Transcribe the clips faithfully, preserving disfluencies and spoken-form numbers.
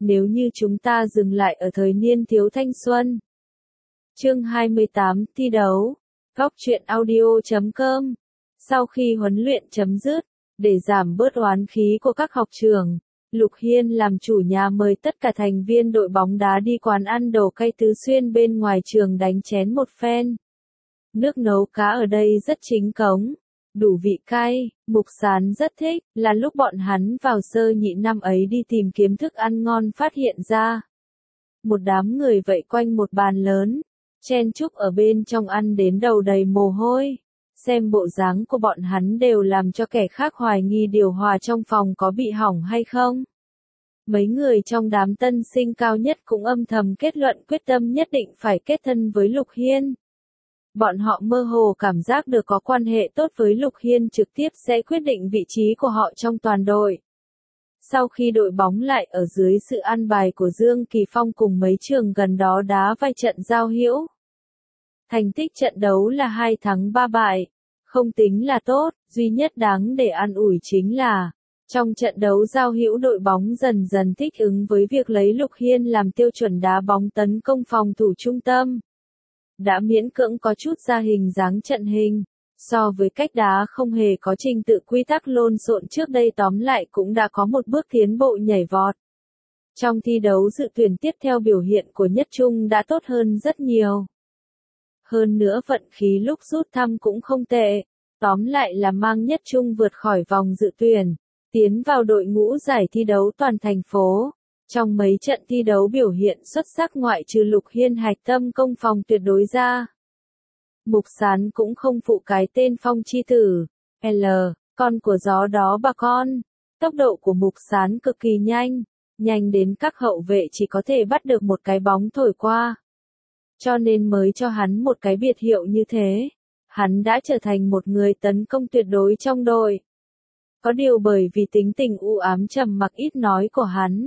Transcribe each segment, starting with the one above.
nếu như chúng ta dừng lại ở thời niên thiếu thanh xuân. Chương hai mươi tám, thi đấu. Góc truyện audio chấm com. Sau khi huấn luyện chấm dứt, để giảm bớt oán khí của các học trưởng, Lục Hiên làm chủ nhà mời tất cả thành viên đội bóng đá đi quán ăn đồ cay Tứ Xuyên bên ngoài trường đánh chén một phen. Nước nấu cá ở đây rất chính cống, đủ vị cay, Mục Sán rất thích, là lúc bọn hắn vào sơ nhị năm ấy đi tìm kiếm thức ăn ngon phát hiện ra. Một đám người vây quanh một bàn lớn, chen chúc ở bên trong ăn đến đầu đầy mồ hôi. Xem bộ dáng của bọn hắn đều làm cho kẻ khác hoài nghi điều hòa trong phòng có bị hỏng hay không. Mấy người trong đám tân sinh cao nhất cũng âm thầm kết luận quyết tâm nhất định phải kết thân với Lục Hiên. Bọn họ mơ hồ cảm giác được có quan hệ tốt với Lục Hiên trực tiếp sẽ quyết định vị trí của họ trong toàn đội. Sau khi đội bóng lại ở dưới sự an bài của Dương Kỳ Phong cùng mấy trường gần đó đá vài trận giao hữu. Thành tích trận đấu là hai thắng ba bại, không tính là tốt, duy nhất đáng để an ủi chính là, trong trận đấu giao hữu đội bóng dần dần thích ứng với việc lấy Lục Hiên làm tiêu chuẩn đá bóng tấn công phòng thủ trung tâm. Đã miễn cưỡng có chút ra hình dáng trận hình, so với cách đá không hề có trình tự quy tắc lộn xộn trước đây tóm lại cũng đã có một bước tiến bộ nhảy vọt. Trong thi đấu dự tuyển tiếp theo biểu hiện của Nhất Trung đã tốt hơn rất nhiều. Hơn nữa vận khí lúc rút thăm cũng không tệ, tóm lại là mang Nhất Trung vượt khỏi vòng dự tuyển, tiến vào đội ngũ giải thi đấu toàn thành phố. Trong mấy trận thi đấu biểu hiện xuất sắc ngoại trừ Lục Hiên hạch tâm công phòng tuyệt đối ra. Mục Sán cũng không phụ cái tên Phong chi tử, L, con của gió đó bà con. Tốc độ của Mục Sán cực kỳ nhanh, nhanh đến các hậu vệ chỉ có thể bắt được một cái bóng thổi qua. Cho nên mới cho hắn một cái biệt hiệu như thế. Hắn đã trở thành một người tấn công tuyệt đối trong đội. Có điều bởi vì tính tình u ám trầm mặc ít nói của hắn,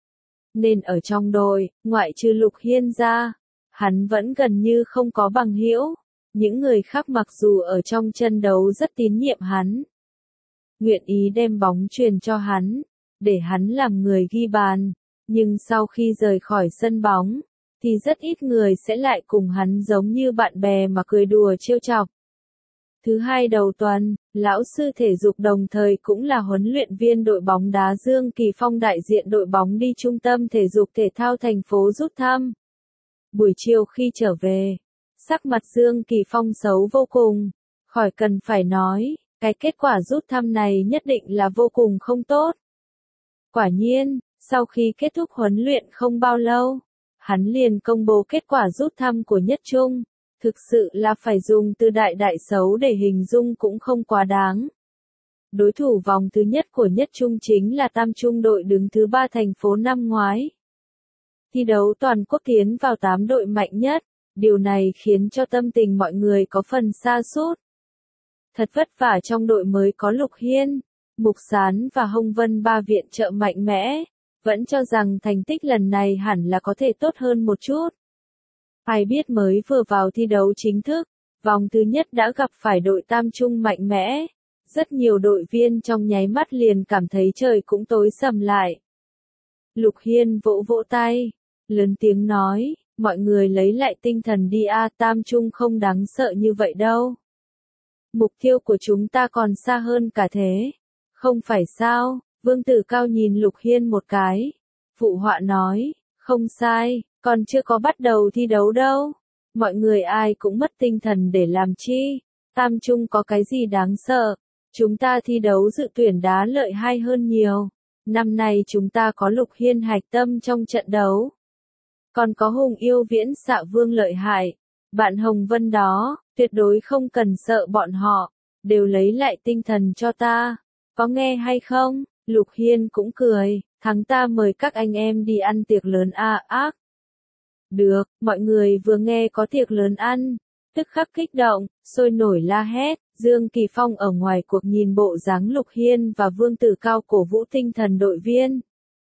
nên ở trong đội, ngoại trừ Lục Hiên ra, hắn vẫn gần như không có bằng hữu. Những người khác mặc dù ở trong trận đấu rất tín nhiệm hắn, nguyện ý đem bóng truyền cho hắn, để hắn làm người ghi bàn, nhưng sau khi rời khỏi sân bóng, thì rất ít người sẽ lại cùng hắn giống như bạn bè mà cười đùa trêu chọc. Thứ hai đầu tuần, lão sư thể dục đồng thời cũng là huấn luyện viên đội bóng đá Dương Kỳ Phong đại diện đội bóng đi trung tâm thể dục thể thao thành phố rút thăm. Buổi chiều khi trở về, sắc mặt Dương Kỳ Phong xấu vô cùng, khỏi cần phải nói, cái kết quả rút thăm này nhất định là vô cùng không tốt. Quả nhiên, sau khi kết thúc huấn luyện không bao lâu, hắn liền công bố kết quả rút thăm của Nhất Trung. Thực sự là phải dùng từ đại đại xấu để hình dung cũng không quá đáng. Đối thủ vòng thứ nhất của Nhất Trung chính là Tam Trung đội đứng thứ ba thành phố năm ngoái. Thi đấu toàn quốc tiến vào tám đội mạnh nhất, điều này khiến cho tâm tình mọi người có phần sa sút. Thật vất vả trong đội mới có Lục Hiên, Mục Sán và Hồng Vân ba viện trợ mạnh mẽ, vẫn cho rằng thành tích lần này hẳn là có thể tốt hơn một chút. Ai biết mới vừa vào thi đấu chính thức, vòng thứ nhất đã gặp phải đội Tam Trung mạnh mẽ. Rất nhiều đội viên trong nháy mắt liền cảm thấy trời cũng tối sầm lại. Lục Hiên vỗ vỗ tay, lớn tiếng nói, mọi người lấy lại tinh thần đi a, Tam Trung không đáng sợ như vậy đâu. Mục tiêu của chúng ta còn xa hơn cả thế. Không phải sao? Vương Tử Cao nhìn Lục Hiên một cái. Phụ họa nói, không sai. Còn chưa có bắt đầu thi đấu đâu. Mọi người ai cũng mất tinh thần để làm chi. Tam Trung có cái gì đáng sợ. Chúng ta thi đấu dự tuyển đá lợi hay hơn nhiều. Năm nay chúng ta có Lục Hiên hạch tâm trong trận đấu. Còn có Hùng Yêu Viễn xạ vương lợi hại. Bạn Hồng Vân đó, tuyệt đối không cần sợ bọn họ. Đều lấy lại tinh thần cho ta. Có nghe hay không? Lục Hiên cũng cười. Thắng ta mời các anh em đi ăn tiệc lớn a ác. Được, mọi người vừa nghe có tiệc lớn ăn, tức khắc kích động, sôi nổi la hét. Dương Kỳ Phong ở ngoài cuộc nhìn bộ dáng Lục Hiên và Vương Tử Cao cổ vũ tinh thần đội viên.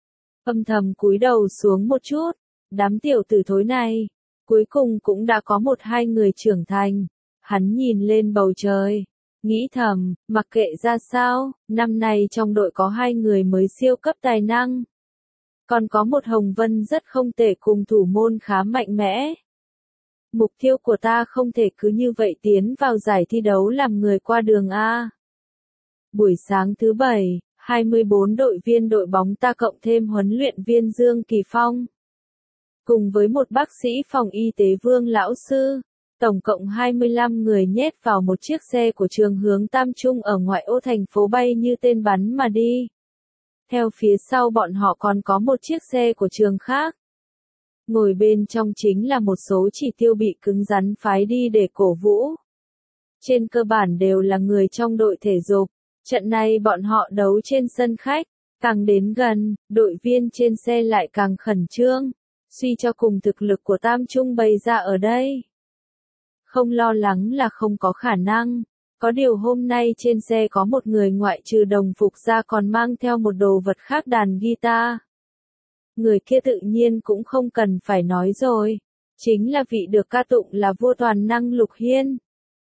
Âm thầm cúi đầu xuống một chút, đám tiểu tử thối này, cuối cùng cũng đã có một hai người trưởng thành. Hắn nhìn lên bầu trời, nghĩ thầm, mặc kệ ra sao, năm nay trong đội có hai người mới siêu cấp tài năng. Còn có một Hồng Vân rất không tệ cùng thủ môn khá mạnh mẽ. Mục tiêu của ta không thể cứ như vậy tiến vào giải thi đấu làm người qua đường A. Buổi sáng thứ bảy, hai mươi bốn đội viên đội bóng ta cộng thêm huấn luyện viên Dương Kỳ Phong. Cùng với một bác sĩ phòng y tế Vương Lão Sư, tổng cộng hai mươi lăm người nhét vào một chiếc xe của trường hướng Tam Trung ở ngoại ô thành phố bay như tên bắn mà đi. Theo phía sau bọn họ còn có một chiếc xe của trường khác. Ngồi bên trong chính là một số chỉ tiêu bị cứng rắn phái đi để cổ vũ. Trên cơ bản đều là người trong đội thể dục. Trận này bọn họ đấu trên sân khách. Càng đến gần, đội viên trên xe lại càng khẩn trương. Suy cho cùng thực lực của Tam Trung bày ra ở đây. Không lo lắng là không có khả năng. Có điều hôm nay trên xe có một người ngoại trừ đồng phục ra còn mang theo một đồ vật khác đàn guitar. Người kia tự nhiên cũng không cần phải nói rồi. Chính là vị được ca tụng là vua toàn năng Lục Hiên.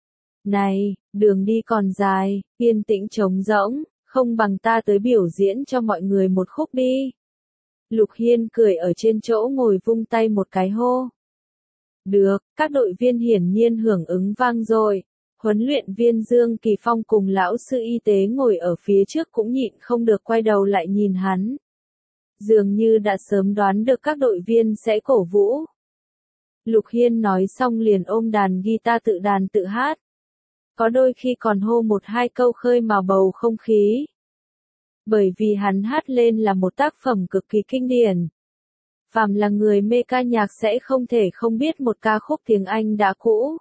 Này, đường đi còn dài, yên tĩnh trống rỗng, không bằng ta tới biểu diễn cho mọi người một khúc đi. Lục Hiên cười ở trên chỗ ngồi vung tay một cái hô. Được, các đội viên hiển nhiên hưởng ứng vang rồi. Huấn luyện viên Dương Kỳ Phong cùng lão sư y tế ngồi ở phía trước cũng nhịn không được quay đầu lại nhìn hắn. Dường như đã sớm đoán được các đội viên sẽ cổ vũ. Lục Hiên nói xong liền ôm đàn guitar tự đàn tự hát. Có đôi khi còn hô một hai câu khơi mào bầu không khí. Bởi vì hắn hát lên là một tác phẩm cực kỳ kinh điển. Phàm là người mê ca nhạc sẽ không thể không biết một ca khúc tiếng Anh đã cũ.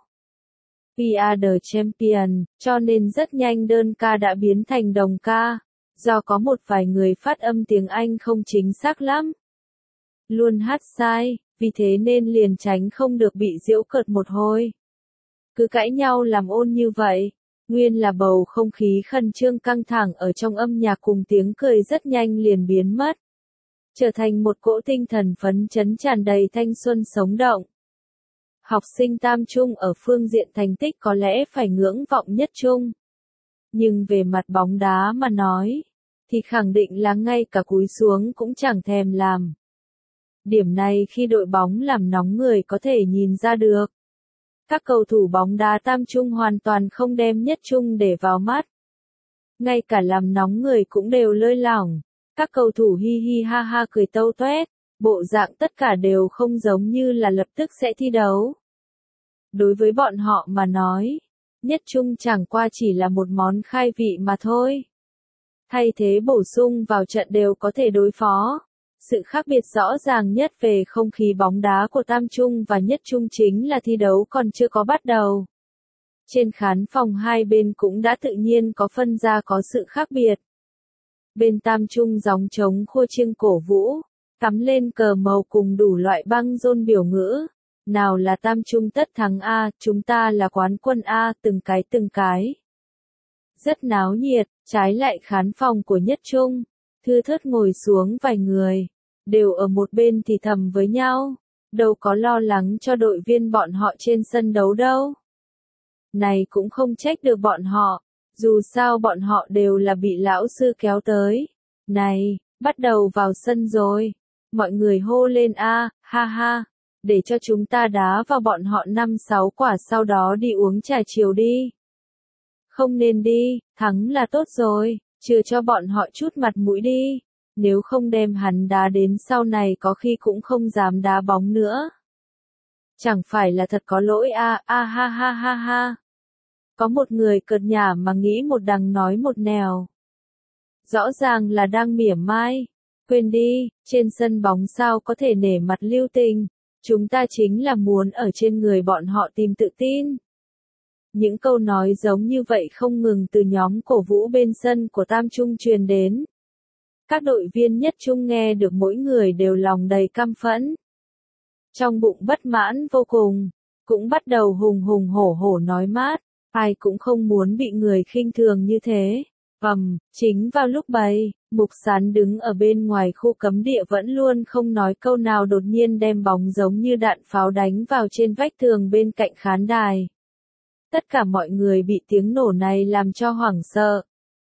We are the champion, cho nên rất nhanh đơn ca đã biến thành đồng ca. Do có một vài người phát âm tiếng Anh không chính xác lắm. Luôn hát sai, vì thế nên liền tránh không được bị giễu cợt một hồi. Cứ cãi nhau làm ôn như vậy, nguyên là bầu không khí khẩn trương căng thẳng ở trong âm nhạc cùng tiếng cười rất nhanh liền biến mất. Trở thành một cỗ tinh thần phấn chấn tràn đầy thanh xuân sống động. Học sinh Tam Trung ở phương diện thành tích có lẽ phải ngưỡng vọng nhất trung. Nhưng về mặt bóng đá mà nói, thì khẳng định là ngay cả cúi xuống cũng chẳng thèm làm. Điểm này khi đội bóng làm nóng người có thể nhìn ra được. Các cầu thủ bóng đá Tam Trung hoàn toàn không đem nhất trung để vào mắt. Ngay cả làm nóng người cũng đều lơi lỏng. Các cầu thủ hi hi ha ha cười tâu toét, bộ dạng tất cả đều không giống như là lập tức sẽ thi đấu. Đối với bọn họ mà nói, nhất trung chẳng qua chỉ là một món khai vị mà thôi. Thay thế bổ sung vào trận đều có thể đối phó. Sự khác biệt rõ ràng nhất về không khí bóng đá của Tam Trung và Nhất Trung chính là thi đấu còn chưa có bắt đầu. Trên khán phòng hai bên cũng đã tự nhiên có phân ra có sự khác biệt. Bên Tam Trung gióng trống khua chiêng cổ vũ, cắm lên cờ màu cùng đủ loại băng rôn biểu ngữ. Nào là Tam Trung tất thắng A, chúng ta là quán quân A, từng cái từng cái. Rất náo nhiệt, trái lại khán phòng của Nhất Trung, thưa thớt ngồi xuống vài người, đều ở một bên thì thầm với nhau, đâu có lo lắng cho đội viên bọn họ trên sân đấu đâu. Này cũng không trách được bọn họ, dù sao bọn họ đều là bị lão sư kéo tới. Này, bắt đầu vào sân rồi, mọi người hô lên a, ha ha, để cho chúng ta đá vào bọn họ năm sáu quả sau đó đi uống trà chiều đi. Không nên đi, thắng là tốt rồi, chừa cho bọn họ chút mặt mũi đi, nếu không đem hắn đá đến sau này có khi cũng không dám đá bóng nữa. Chẳng phải là thật có lỗi a, a ha ha ha ha. Có một người cợt nhả mà nghĩ một đằng nói một nẻo. Rõ ràng là đang mỉa mai. Quên đi, trên sân bóng sao có thể nể mặt lưu tình. Chúng ta chính là muốn ở trên người bọn họ tìm tự tin. Những câu nói giống như vậy không ngừng từ nhóm cổ vũ bên sân của Tam Trung truyền đến. Các đội viên Nhất Trung nghe được mỗi người đều lòng đầy căm phẫn. Trong bụng bất mãn vô cùng, cũng bắt đầu hùng hùng hổ hổ nói mát, ai cũng không muốn bị người khinh thường như thế. Ầm, chính vào lúc bày, Mục Sán đứng ở bên ngoài khu cấm địa vẫn luôn không nói câu nào đột nhiên đem bóng giống như đạn pháo đánh vào trên vách tường bên cạnh khán đài. Tất cả mọi người bị tiếng nổ này làm cho hoảng sợ.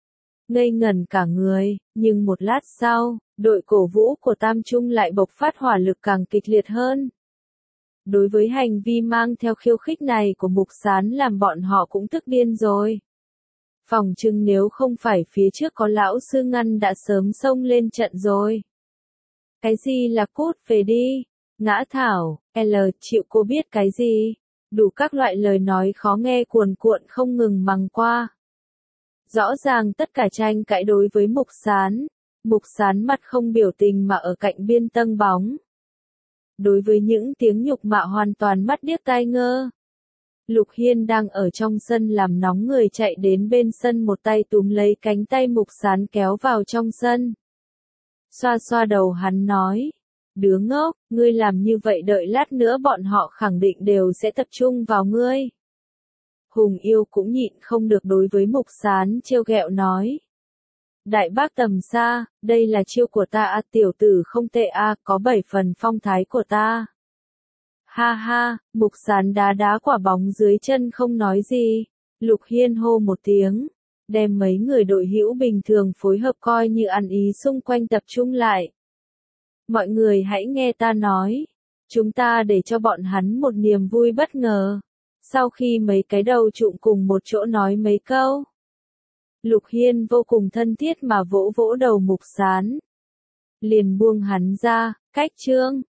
ngây ngẩn cả người, nhưng một lát sau, đội cổ vũ của Tam Trung lại bộc phát hỏa lực càng kịch liệt hơn. Đối với hành vi mang theo khiêu khích này của Mục Sán làm bọn họ cũng tức điên rồi. Phỏng chừng nếu không phải phía trước có lão sư ngăn đã sớm xông lên trận rồi. Cái gì là cút về đi, ngã thảo, L chịu cô biết cái gì, đủ các loại lời nói khó nghe cuồn cuộn không ngừng mắng qua. Rõ ràng tất cả tranh cãi đối với Mục Sán, Mục Sán mặt không biểu tình mà ở cạnh biên tâng bóng. Đối với những tiếng nhục mạ hoàn toàn mắt điếc tai ngơ. Lục Hiên đang ở trong sân làm nóng người chạy đến bên sân một tay túm lấy cánh tay Mục Sán kéo vào trong sân. Xoa xoa đầu hắn nói, đứa ngốc, ngươi làm như vậy đợi lát nữa bọn họ khẳng định đều sẽ tập trung vào ngươi. Hùng Yêu cũng nhịn không được đối với Mục Sán trêu ghẹo nói. Đại bác tầm xa, đây là chiêu của ta à, tiểu tử không tệ a, à, có bảy phần phong thái của ta. Ha ha, Mục Sán đá đá quả bóng dưới chân không nói gì. Lục Hiên hô một tiếng, đem mấy người đội hữu bình thường phối hợp coi như ăn ý xung quanh tập trung lại. Mọi người hãy nghe ta nói, chúng ta để cho bọn hắn một niềm vui bất ngờ. Sau khi mấy cái đầu trụm cùng một chỗ nói mấy câu, Lục Hiên vô cùng thân thiết mà vỗ vỗ đầu Mục Sán. Liền buông hắn ra, cách chương.